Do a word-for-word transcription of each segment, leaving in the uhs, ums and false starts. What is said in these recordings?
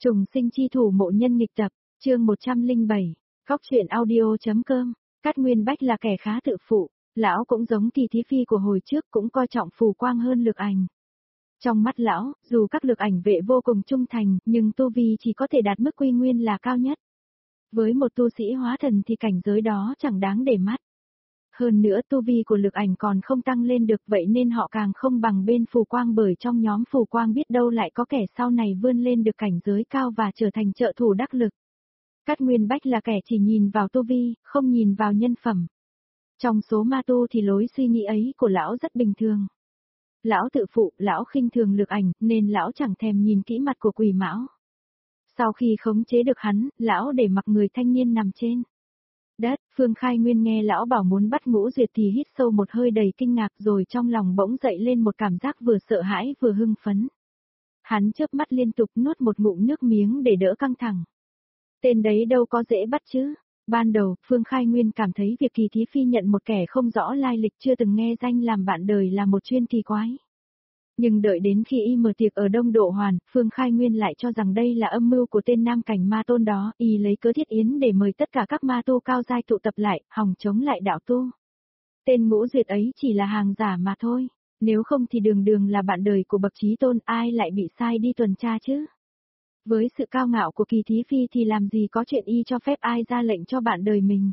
Trùng sinh chi thủ mộ nhân nghịch tập, chương một trăm lẻ bảy, góc truyện audio.com, Cát Nguyên Bách là kẻ khá tự phụ, lão cũng giống Kỳ Thí Phi của hồi trước cũng coi trọng phù quang hơn lực ảnh. Trong mắt lão, dù các lực ảnh vệ vô cùng trung thành, nhưng tu vi chỉ có thể đạt mức quy nguyên là cao nhất. Với một tu sĩ hóa thần thì cảnh giới đó chẳng đáng để mắt. Hơn nữa tu vi của lực ảnh còn không tăng lên được, vậy nên họ càng không bằng bên phù quang, bởi trong nhóm phù quang biết đâu lại có kẻ sau này vươn lên được cảnh giới cao và trở thành trợ thủ đắc lực. Cát Nguyên Bách là kẻ chỉ nhìn vào tu vi, không nhìn vào nhân phẩm. Trong số ma tu thì lối suy nghĩ ấy của lão rất bình thường. Lão tự phụ, lão khinh thường lực ảnh, nên lão chẳng thèm nhìn kỹ mặt của Quỷ Mão. Sau khi khống chế được hắn, lão để mặc người thanh niên nằm trên đất. Phương Khai Nguyên nghe lão bảo muốn bắt Ngũ Duyệt thì hít sâu một hơi đầy kinh ngạc, rồi trong lòng bỗng dậy lên một cảm giác vừa sợ hãi vừa hưng phấn. Hắn chớp mắt liên tục nuốt một ngụm nước miếng để đỡ căng thẳng. Tên đấy đâu có dễ bắt chứ. Ban đầu, Phương Khai Nguyên cảm thấy việc Kỳ Thí Phi nhận một kẻ không rõ lai lịch chưa từng nghe danh làm bạn đời là một chuyên kỳ quái. Nhưng đợi đến khi y mở tiệc ở Đông Độ Hoàn, Phương Khai Nguyên lại cho rằng đây là âm mưu của tên nam cảnh ma tôn đó, y lấy cớ thiết yến để mời tất cả các ma tu cao giai tụ tập lại, hòng chống lại đạo tu. Tên Ngũ Duyệt ấy chỉ là hàng giả mà thôi, nếu không thì đường đường là bạn đời của bậc chí tôn, ai lại bị sai đi tuần tra chứ. Với sự cao ngạo của Kỳ Thí Phi thì làm gì có chuyện y cho phép ai ra lệnh cho bạn đời mình.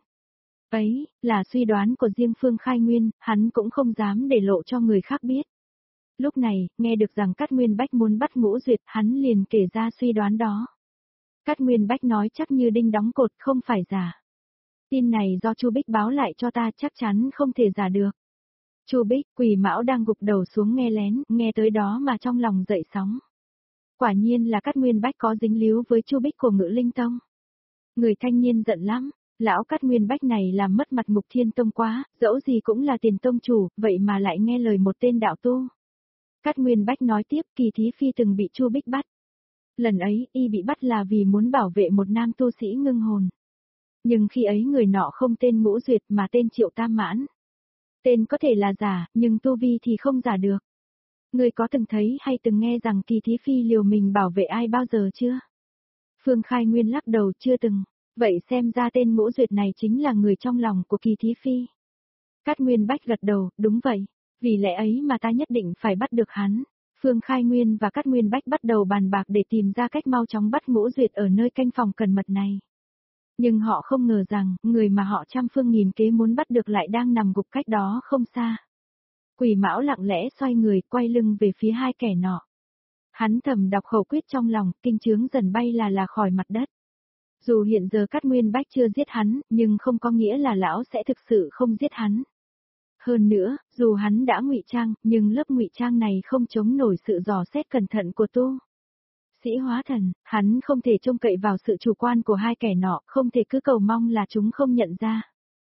Ấy, là suy đoán của riêng Phương Khai Nguyên, hắn cũng không dám để lộ cho người khác biết. Lúc này, nghe được rằng Cát Nguyên Bách muốn bắt Ngũ Duyệt, hắn liền kể ra suy đoán đó. Cát Nguyên Bách nói chắc như đinh đóng cột, không phải giả. Tin này do Chu Bích báo lại cho ta, chắc chắn không thể giả được. Chu Bích, Quỷ Mão đang gục đầu xuống nghe lén, nghe tới đó mà trong lòng dậy sóng. Quả nhiên là Cát Nguyên Bách có dính líu với Chu Bích của Ngự Linh Tông. Người thanh niên giận lắm, lão Cát Nguyên Bách này làm mất mặt Ngục Thiên Tông quá, dẫu gì cũng là tiền tông chủ, vậy mà lại nghe lời một tên đạo tu. Cát Nguyên Bách nói tiếp, Kỳ Thí Phi từng bị Chu Bích bắt. Lần ấy, y bị bắt là vì muốn bảo vệ một nam tu sĩ ngưng hồn. Nhưng khi ấy người nọ không tên Ngũ Duyệt mà tên Triệu Tam Mãn. Tên có thể là giả, nhưng tu vi thì không giả được. Người có từng thấy hay từng nghe rằng Kỳ Thí Phi liều mình bảo vệ ai bao giờ chưa? Phương Khai Nguyên lắc đầu, chưa từng. Vậy xem ra tên Ngũ Duyệt này chính là người trong lòng của Kỳ Thí Phi. Cát Nguyên Bách gật đầu, đúng vậy. Vì lẽ ấy mà ta nhất định phải bắt được hắn. Phương Khai Nguyên và Cát Nguyên Bách bắt đầu bàn bạc để tìm ra cách mau chóng bắt Ngũ Duyệt ở nơi canh phòng cẩn mật này. Nhưng họ không ngờ rằng, người mà họ trăm phương nghìn kế muốn bắt được lại đang nằm gục cách đó không xa. Quỷ Mão lặng lẽ xoay người, quay lưng về phía hai kẻ nọ. Hắn thầm đọc khẩu quyết trong lòng, kinh chướng dần bay là là khỏi mặt đất. Dù hiện giờ Cát Nguyên Bách chưa giết hắn, nhưng không có nghĩa là lão sẽ thực sự không giết hắn. Hơn nữa, dù hắn đã ngụy trang, nhưng lớp ngụy trang này không chống nổi sự dò xét cẩn thận của tu sĩ hóa thần, hắn không thể trông cậy vào sự chủ quan của hai kẻ nọ, không thể cứ cầu mong là chúng không nhận ra.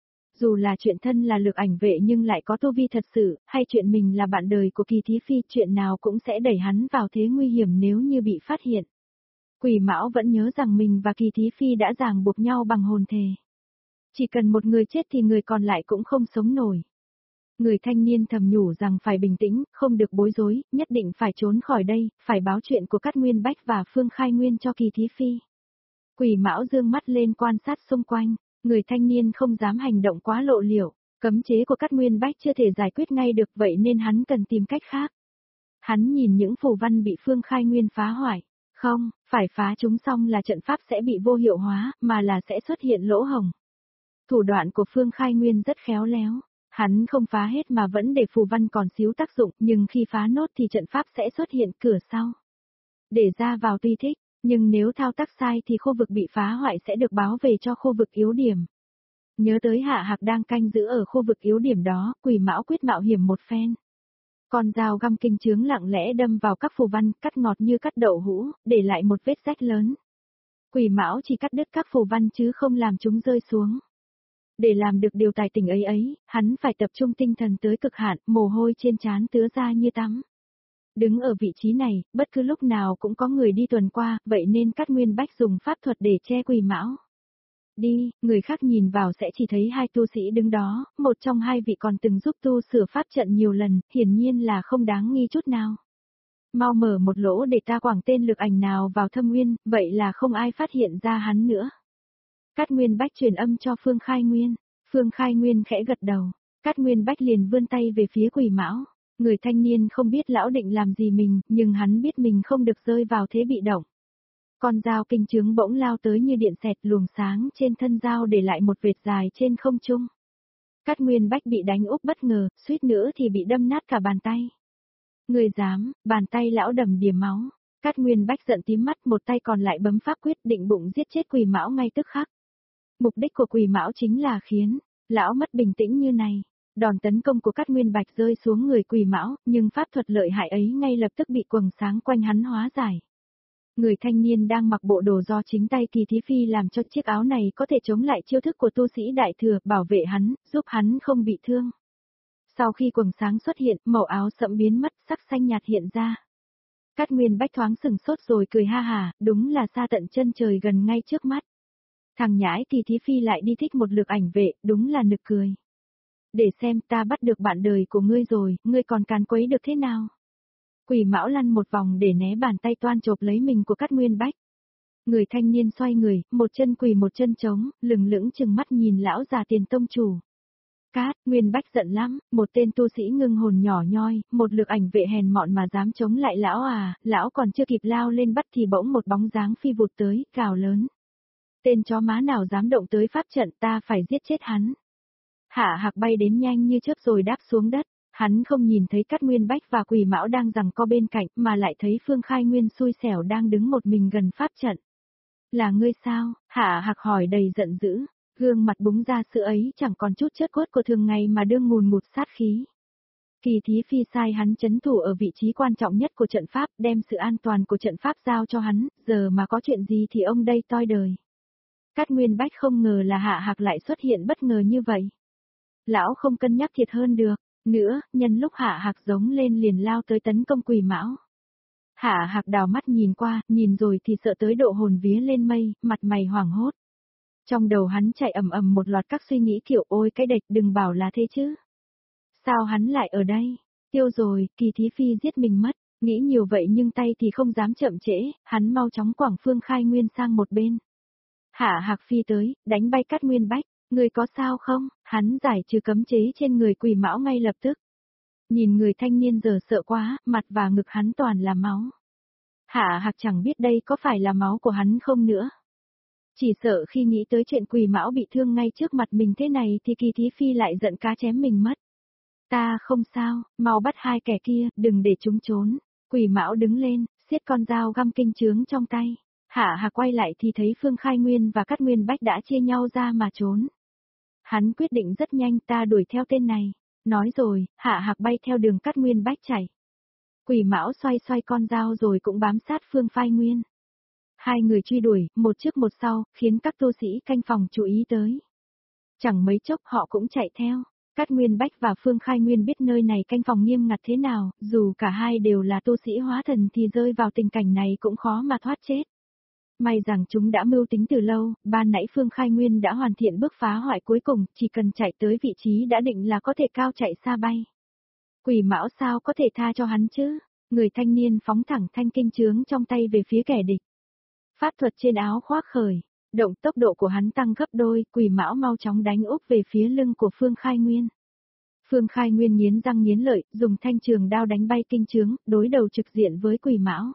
Dù là chuyện thân là lực ảnh vệ nhưng lại có tu vi thật sự, hay chuyện mình là bạn đời của Kỳ Thí Phi, chuyện nào cũng sẽ đẩy hắn vào thế nguy hiểm nếu như bị phát hiện. Quỷ Mão vẫn nhớ rằng mình và Kỳ Thí Phi đã ràng buộc nhau bằng hồn thề. Chỉ cần một người chết thì người còn lại cũng không sống nổi. Người thanh niên thầm nhủ rằng phải bình tĩnh, không được bối rối, nhất định phải trốn khỏi đây, phải báo chuyện của Cát Nguyên Bách và Phương Khai Nguyên cho Kỳ Thí Phi. Quỷ Mão dương mắt lên quan sát xung quanh, người thanh niên không dám hành động quá lộ liễu, cấm chế của Cát Nguyên Bách chưa thể giải quyết ngay được, vậy nên hắn cần tìm cách khác. Hắn nhìn những phù văn bị Phương Khai Nguyên phá hoại, không, phải phá chúng xong là trận pháp sẽ bị vô hiệu hóa, mà là sẽ xuất hiện lỗ hổng. Thủ đoạn của Phương Khai Nguyên rất khéo léo. Hắn không phá hết mà vẫn để phù văn còn xíu tác dụng, nhưng khi phá nốt thì trận pháp sẽ xuất hiện cửa sau. Để ra vào tuy thích, nhưng nếu thao tác sai thì khu vực bị phá hoại sẽ được báo về cho khu vực yếu điểm. Nhớ tới Hạ Hạc đang canh giữ ở khu vực yếu điểm đó, Quỷ Mão quyết mạo hiểm một phen. Con dao găm kinh chướng lặng lẽ đâm vào các phù văn, cắt ngọt như cắt đậu hũ, để lại một vết rách lớn. Quỷ Mão chỉ cắt đứt các phù văn chứ không làm chúng rơi xuống. Để làm được điều tài tình ấy ấy, hắn phải tập trung tinh thần tới cực hạn, mồ hôi trên trán tứa ra như tắm. Đứng ở vị trí này, bất cứ lúc nào cũng có người đi tuần qua, vậy nên Cát Nguyên Bách dùng pháp thuật để che Quỷ Mão. Đi, người khác nhìn vào sẽ chỉ thấy hai tu sĩ đứng đó, một trong hai vị còn từng giúp tu sửa pháp trận nhiều lần, hiển nhiên là không đáng nghi chút nào. Mau mở một lỗ để ta quảng tên lực ảnh nào vào thâm nguyên, vậy là không ai phát hiện ra hắn nữa. Cát Nguyên Bách truyền âm cho Phương Khai Nguyên. Phương Khai Nguyên khẽ gật đầu. Cát Nguyên Bách liền vươn tay về phía Quỷ Mão. Người thanh niên không biết lão định làm gì mình, nhưng hắn biết mình không được rơi vào thế bị động. Con dao kinh chướng bỗng lao tới như điện xẹt, luồng sáng trên thân dao để lại một vệt dài trên không trung. Cát Nguyên Bách bị đánh úp bất ngờ, suýt nữa thì bị đâm nát cả bàn tay. Người dám, bàn tay lão đầm đìa máu. Cát Nguyên Bách giận tím mắt, một tay còn lại bấm pháp quyết định bụng giết chết Quỷ Mão ngay tức khắc. Mục đích của Quỷ Mão chính là khiến lão mất bình tĩnh như này. Đòn tấn công của Cát Nguyên Bạch rơi xuống người Quỷ Mão, nhưng pháp thuật lợi hại ấy ngay lập tức bị quầng sáng quanh hắn hóa giải. Người thanh niên đang mặc bộ đồ do chính tay Kỳ Thí Phi làm cho, chiếc áo này có thể chống lại chiêu thức của tu sĩ đại thừa, bảo vệ hắn, giúp hắn không bị thương. Sau khi quầng sáng xuất hiện, màu áo sẫm biến mất, sắc xanh nhạt hiện ra. Cát Nguyên Bách thoáng sừng sốt rồi cười ha hả, đúng là xa tận chân trời gần ngay trước mắt. Thằng nhãi Kỳ Thí Phi lại đi thích một lực ảnh vệ, đúng là nực cười. Để xem, ta bắt được bạn đời của ngươi rồi, ngươi còn càn quấy được thế nào? Quỷ Mão lăn một vòng để né bàn tay toan chộp lấy mình của Cát Nguyên Bách. Người thanh niên xoay người, một chân quỳ một chân trống, lừng lững chừng mắt nhìn lão già Tiền tông chủ. Cát Nguyên Bách giận lắm, một tên tu sĩ ngưng hồn nhỏ nhoi, một lực ảnh vệ hèn mọn mà dám chống lại lão à, lão còn chưa kịp lao lên bắt thì bỗng một bóng dáng phi vụt tới, gào lớn. Tên chó má nào dám động tới pháp trận, ta phải giết chết hắn. Hạ Hạc bay đến nhanh như chớp rồi đáp xuống đất. Hắn không nhìn thấy Cát Nguyên Bách và Quỷ Mão đang giằng co bên cạnh, mà lại thấy Phương Khai Nguyên xui xẻo đang đứng một mình gần pháp trận. Là ngươi sao? Hạ Hạc hỏi đầy giận dữ, gương mặt búng ra sự ấy chẳng còn chút chất cốt của thường ngày mà đương ngùn ngụt sát khí. Kỳ Thí Phi sai hắn trấn thủ ở vị trí quan trọng nhất của trận pháp, đem sự an toàn của trận pháp giao cho hắn, giờ mà có chuyện gì thì ông đây toi đời. Cát Nguyên Bách không ngờ là Hạ Hạc lại xuất hiện bất ngờ như vậy. Lão không cân nhắc thiệt hơn được. Nữa, nhân lúc Hạ Hạc giống lên liền lao tới tấn công Quỷ Mão. Hạ Hạc đào mắt nhìn qua, nhìn rồi thì sợ tới độ hồn vía lên mây, mặt mày hoảng hốt. Trong đầu hắn chạy ầm ầm một loạt các suy nghĩ kiểu ôi cái đệch, đừng bảo là thế chứ. Sao hắn lại ở đây? Tiêu rồi, Kỳ Thí Phi giết mình mất, nghĩ nhiều vậy nhưng tay thì không dám chậm trễ, hắn mau chóng quẳng Phương Khai Nguyên sang một bên. Hạ Hạc phi tới, đánh bay Cát Nguyên Bách. Người có sao không? Hắn giải trừ cấm chế trên người Quỷ Mão ngay lập tức. Nhìn người thanh niên giờ sợ quá, mặt và ngực hắn toàn là máu. Hạ Hạc chẳng biết đây có phải là máu của hắn không nữa. Chỉ sợ khi nghĩ tới chuyện Quỷ Mão bị thương ngay trước mặt mình thế này thì Kỳ Thí Phi lại giận cá chém mình mất. Ta không sao, mau bắt hai kẻ kia, đừng để chúng trốn. Quỷ Mão đứng lên, siết con dao găm kinh chướng trong tay. Hạ Hạc quay lại thì thấy Phương Khai Nguyên và Cát Nguyên Bách đã chia nhau ra mà trốn. Hắn quyết định rất nhanh, ta đuổi theo tên này. Nói rồi, Hạ Hạc bay theo đường Cát Nguyên Bách chạy. Quỷ Mão xoay xoay con dao rồi cũng bám sát Phương Khai Nguyên. Hai người truy đuổi, một trước một sau, khiến các tu sĩ canh phòng chú ý tới. Chẳng mấy chốc họ cũng chạy theo. Cát Nguyên Bách và Phương Khai Nguyên biết nơi này canh phòng nghiêm ngặt thế nào, dù cả hai đều là tu sĩ hóa thần thì rơi vào tình cảnh này cũng khó mà thoát chết. May rằng chúng đã mưu tính từ lâu, ban nãy Phương Khai Nguyên đã hoàn thiện bước phá hoại cuối cùng, chỉ cần chạy tới vị trí đã định là có thể cao chạy xa bay. Quỷ Mão sao có thể tha cho hắn chứ? Người thanh niên phóng thẳng thanh kinh chướng trong tay về phía kẻ địch. Pháp thuật trên áo khoác khởi, động tốc độ của hắn tăng gấp đôi, Quỷ Mão mau chóng đánh úp về phía lưng của Phương Khai Nguyên. Phương Khai Nguyên nghiến răng nghiến lợi, dùng thanh trường đao đánh bay kinh chướng, đối đầu trực diện với Quỷ Mão.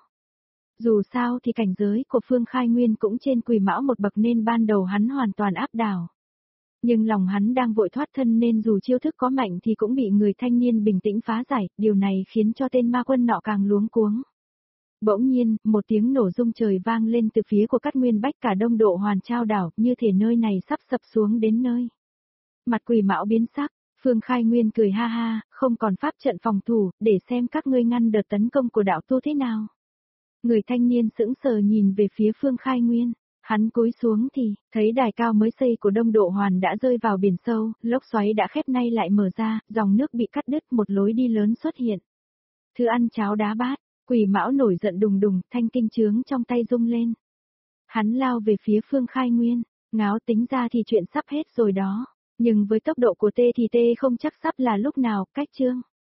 Dù sao thì cảnh giới của Phương Khai Nguyên cũng trên Quỷ Mão một bậc nên ban đầu hắn hoàn toàn áp đảo. Nhưng lòng hắn đang vội thoát thân nên dù chiêu thức có mạnh thì cũng bị người thanh niên bình tĩnh phá giải, điều này khiến cho tên ma quân nọ càng luống cuống. Bỗng nhiên, một tiếng nổ rung trời vang lên từ phía của Cát Nguyên Bách, cả đông độ hoàn trao đảo, như thể nơi này sắp sập xuống đến nơi. Mặt Quỷ Mão biến sắc, Phương Khai Nguyên cười ha ha, không còn pháp trận phòng thủ, để xem các ngươi ngăn đợt tấn công của đạo tu thế nào. Người thanh niên sững sờ nhìn về phía Phương Khai Nguyên, hắn cúi xuống thì, thấy đài cao mới xây của Đông Độ Hoàn đã rơi vào biển sâu, lốc xoáy đã khép nay lại mở ra, dòng nước bị cắt đứt, một lối đi lớn xuất hiện. Thứ ăn cháo đá bát, Quỷ Mão nổi giận đùng đùng, thanh kinh chướng trong tay rung lên. Hắn lao về phía Phương Khai Nguyên, ngáo tính ra thì chuyện sắp hết rồi đó, nhưng với tốc độ của tê thì tê không chắc sắp là lúc nào, cách chương.